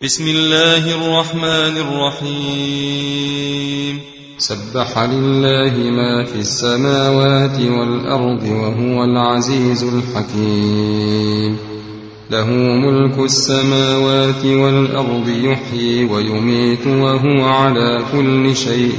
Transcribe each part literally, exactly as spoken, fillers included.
بسم الله الرحمن الرحيم. سبح لله ما في السماوات والأرض وهو العزيز الحكيم. له ملك السماوات والأرض يحيي ويميت وهو على كل شيء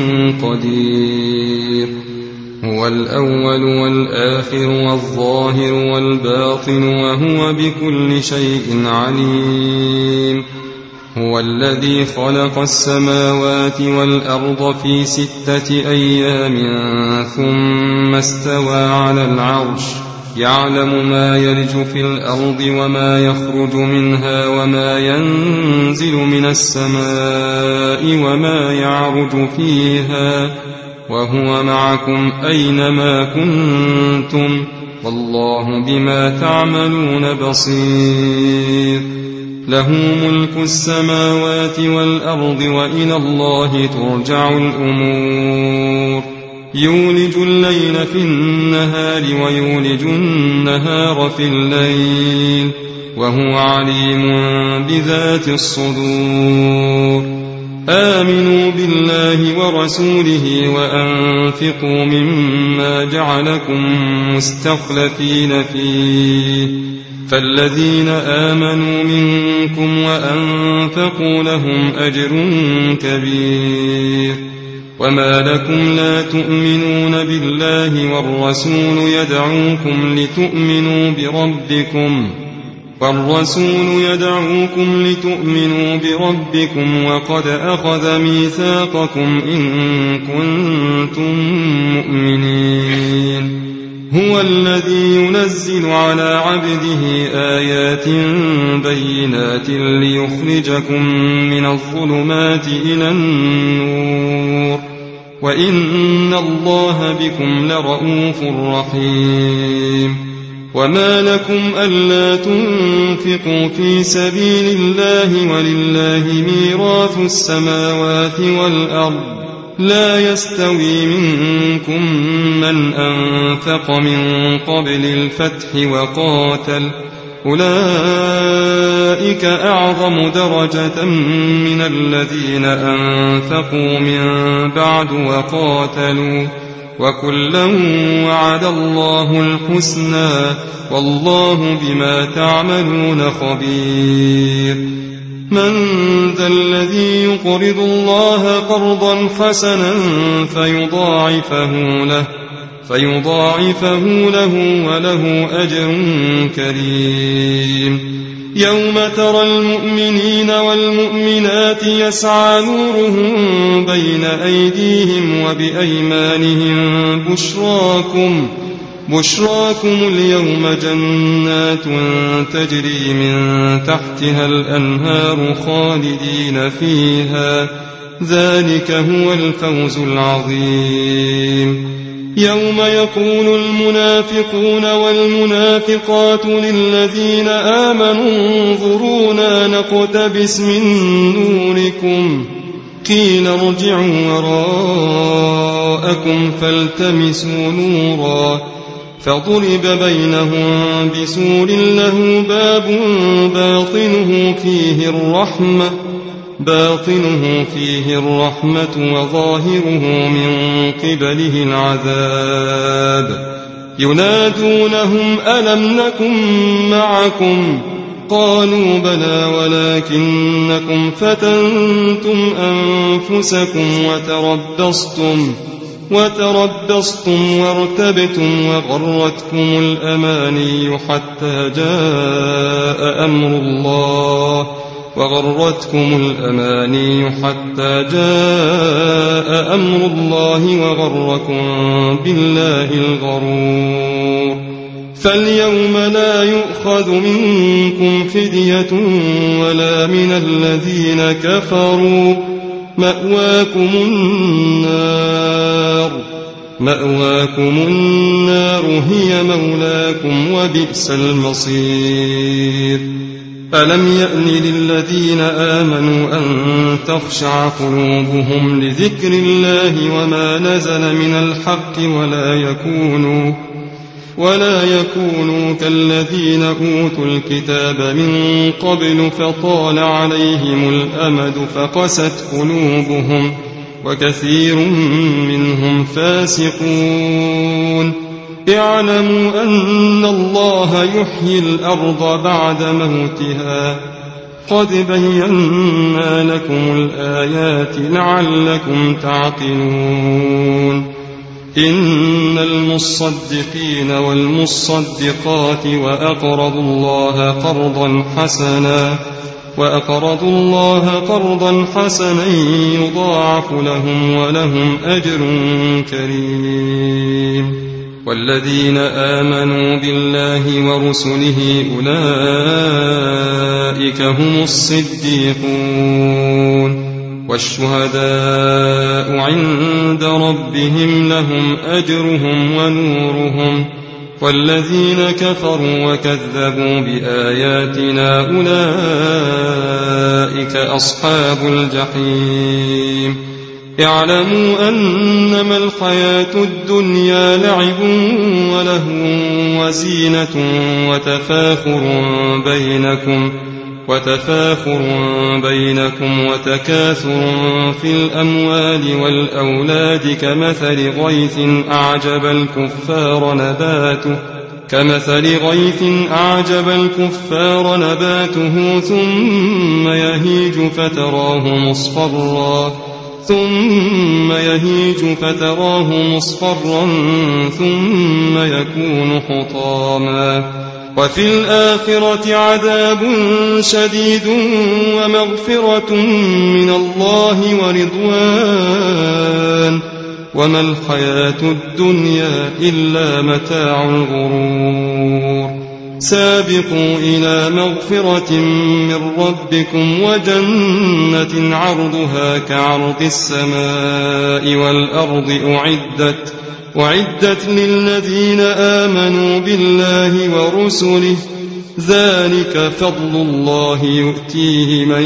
قدير. هو الأول والآخر والظاهر والباطن وهو بكل شيء عليم. هو الذي خلق السماوات والأرض في ستة أيام ثم استوى على العرش يعلم ما يلج في الأرض وما يخرج منها وما ينزل من السماء وما يعرج فيها وهو معكم أينما كنتم والله بما تعملون بصير. له ملك السماوات والأرض وإلى الله ترجع الأمور. يولج الليل في النهار ويولج النهار في الليل وهو عليم بذات الصدور. آمنوا بالله ورسوله وأنفقوا مما جعلكم مستخلفين فيه فالذين آمنوا منكم وأنفقوا لهم أجر كبير. وما لكم لا تؤمنون بالله والرسول يدعوكم لتؤمنوا بربكم والرسول يدعوكم لتؤمنوا بربكم وقد أخذ ميثاقكم إن كنتم مؤمنين. هو الذي ينزل على عبده آيات بينات ليخرجكم من الظلمات إلى النور وإن الله بكم لرءوف رحيم. وما لكم ألا تنفقوا في سبيل الله ولله ميراث السماوات والأرض لا يستوي منكم من أنفق من قبل الفتح وقاتل أولئك أعظم درجة من الذين أنفقوا من بعد وقاتلوا وكلا وعد الله الحسنى والله بما تعملون خبير. من ذا الذي يقرض الله قرضا حسنا فيضاعفه له فيضاعفه له وله أجر كريم. يوم ترى المؤمنين والمؤمنات يسعى نورهم بين أيديهم وبأيمانهم بشراكم بشراكم اليوم جنات تجري من تحتها الأنهار خالدين فيها ذلك هو الفوز العظيم. يوم يقول المنافقون والمنافقات للذين آمنوا انظرونا نقتبس من نوركم قيل ارجعوا وراءكم فالتمسوا نورا فضرب بينهم بسور له باب باطنه فيه الرحمة باطنه فيه الرحمة وظاهره من قبله العذاب. ينادونهم ألم نكن معكم قالوا بلى ولكنكم فتنتم أنفسكم وتربصتم وتربصتم وارتبتم وغرتكم الأماني حتى جاء أمر الله وغرتكم الأماني حتى جاء أمر الله وغركم بالله الغرور. فاليوم لا يؤخذ منكم فدية ولا من الذين كفروا مأواكم النار مأواكم النار هي مولاكم وبئس المصير. ألم يأن للذين آمنوا أن تخشع قلوبهم لذكر الله وما نزل من الحق ولا يكونوا ولا يكونوا كالذين أوتوا الكتاب من قبل فطال عليهم الأمد فقست قلوبهم وكثير منهم فاسقون. اعلموا أن الله يحيي الأرض بعد موتها قد بينا لكم الآيات لعلكم تعقلون. إن المصدقين والمصدقات وأقرضوا الله قرضا حسنا وأقرضوا الله قرضا حسنا يضاعف لهم ولهم أجر كريم. والذين آمنوا بالله ورسله أولئك هم الصديقون والشهداء عند ربهم لهم أجرهم ونورهم. والذين كفروا وكذبوا بآياتنا أولئك أصحاب الجحيم. اعلموا أنما الحياة الدنيا لعب ولهو وزينة وتفاخر بينكم وتفاخر بينكم وتكاثر في الأموال والأولاد كمثل غيث أعجب الكفار نباته كمثل غيث أعجب الكفار نباته ثم يهيج فتراه مصفرا ثم يهيج فتراه مصفرا ثم يكون حطاما. وفي الآخرة عذاب شديد ومغفرة من الله ورضوان وما الحياة الدنيا إلا متاع الغرور. سابقوا إلى مغفرة من ربكم وجنة عرضها كعرض السماء والأرض أعدت أعدت للذين آمنوا بالله ورسله ذلك فضل الله يؤتيه من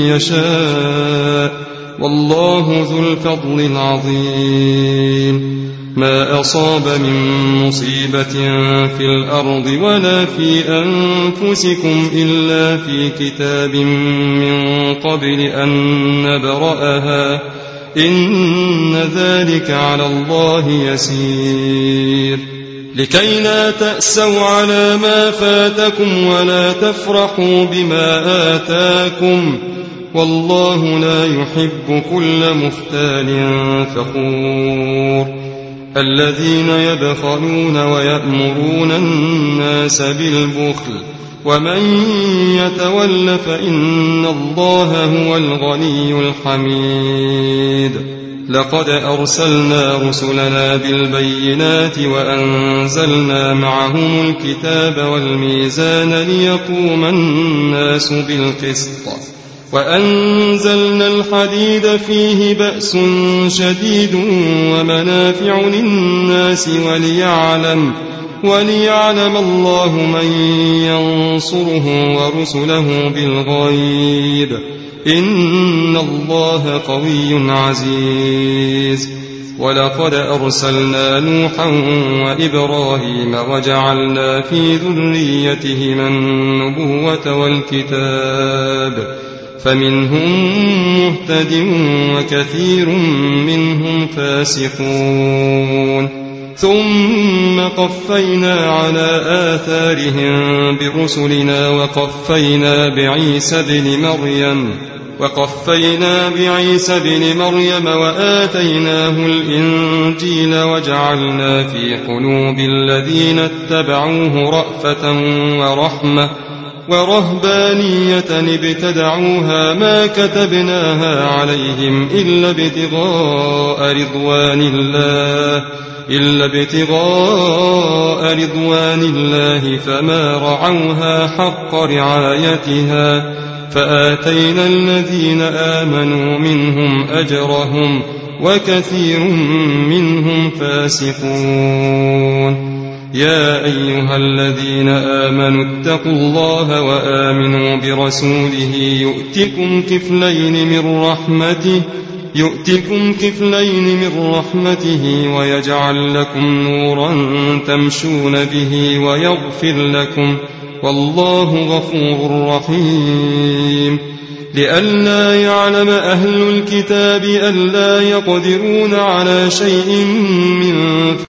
يشاء والله ذو الفضل العظيم. ما أصاب من مصيبة في الأرض ولا في أنفسكم إلا في كتاب من قبل أن نبرأها إن ذلك على الله يسير. لكي لا تأسوا على ما فاتكم ولا تفرحوا بما آتاكم والله لا يحب كل مختال فخور. الذين يبخلون ويأمرون الناس بالبخل ومن يتول فإن الله هو الغني الحميد. لقد أرسلنا رسلنا بالبينات وأنزلنا معهم الكتاب والميزان ليقوم الناس بالقسط وأنزلنا الحديد فيه بأس شديد ومنافع للناس وليعلم وليعلم الله من ينصره ورسله بالغيب إن الله قوي عزيز. ولقد أرسلنا نوحا وإبراهيم وجعلنا في ذريتهما النبوة والكتاب فمنهم مهتد وكثير منهم فاسقون. ثم قفينا على آثارهم برسلنا وقفينا بعيسى بن مريم وقفينا بعيسى بن مريم وآتيناه الإنجيل وجعلنا في قلوب الذين اتبعوه رأفة ورحمة ورهبانية ابتدعوها ما كتبناها عليهم إلا ابتغاء رضوان الله إلا ابتغاء رضوان الله فما رعوها حق رعايتها فآتينا الذين آمنوا منهم أجرهم وكثير منهم فاسقون. يا أيها الذين آمنوا اتقوا الله وآمنوا برسوله يؤتكم كفلين من رحمته يؤتكم كفلين من رحمته ويجعل لكم نورا تمشون به ويغفر لكم والله غفور رحيم لئلا يعلم أهل الكتاب ألا يقدرون على شيء من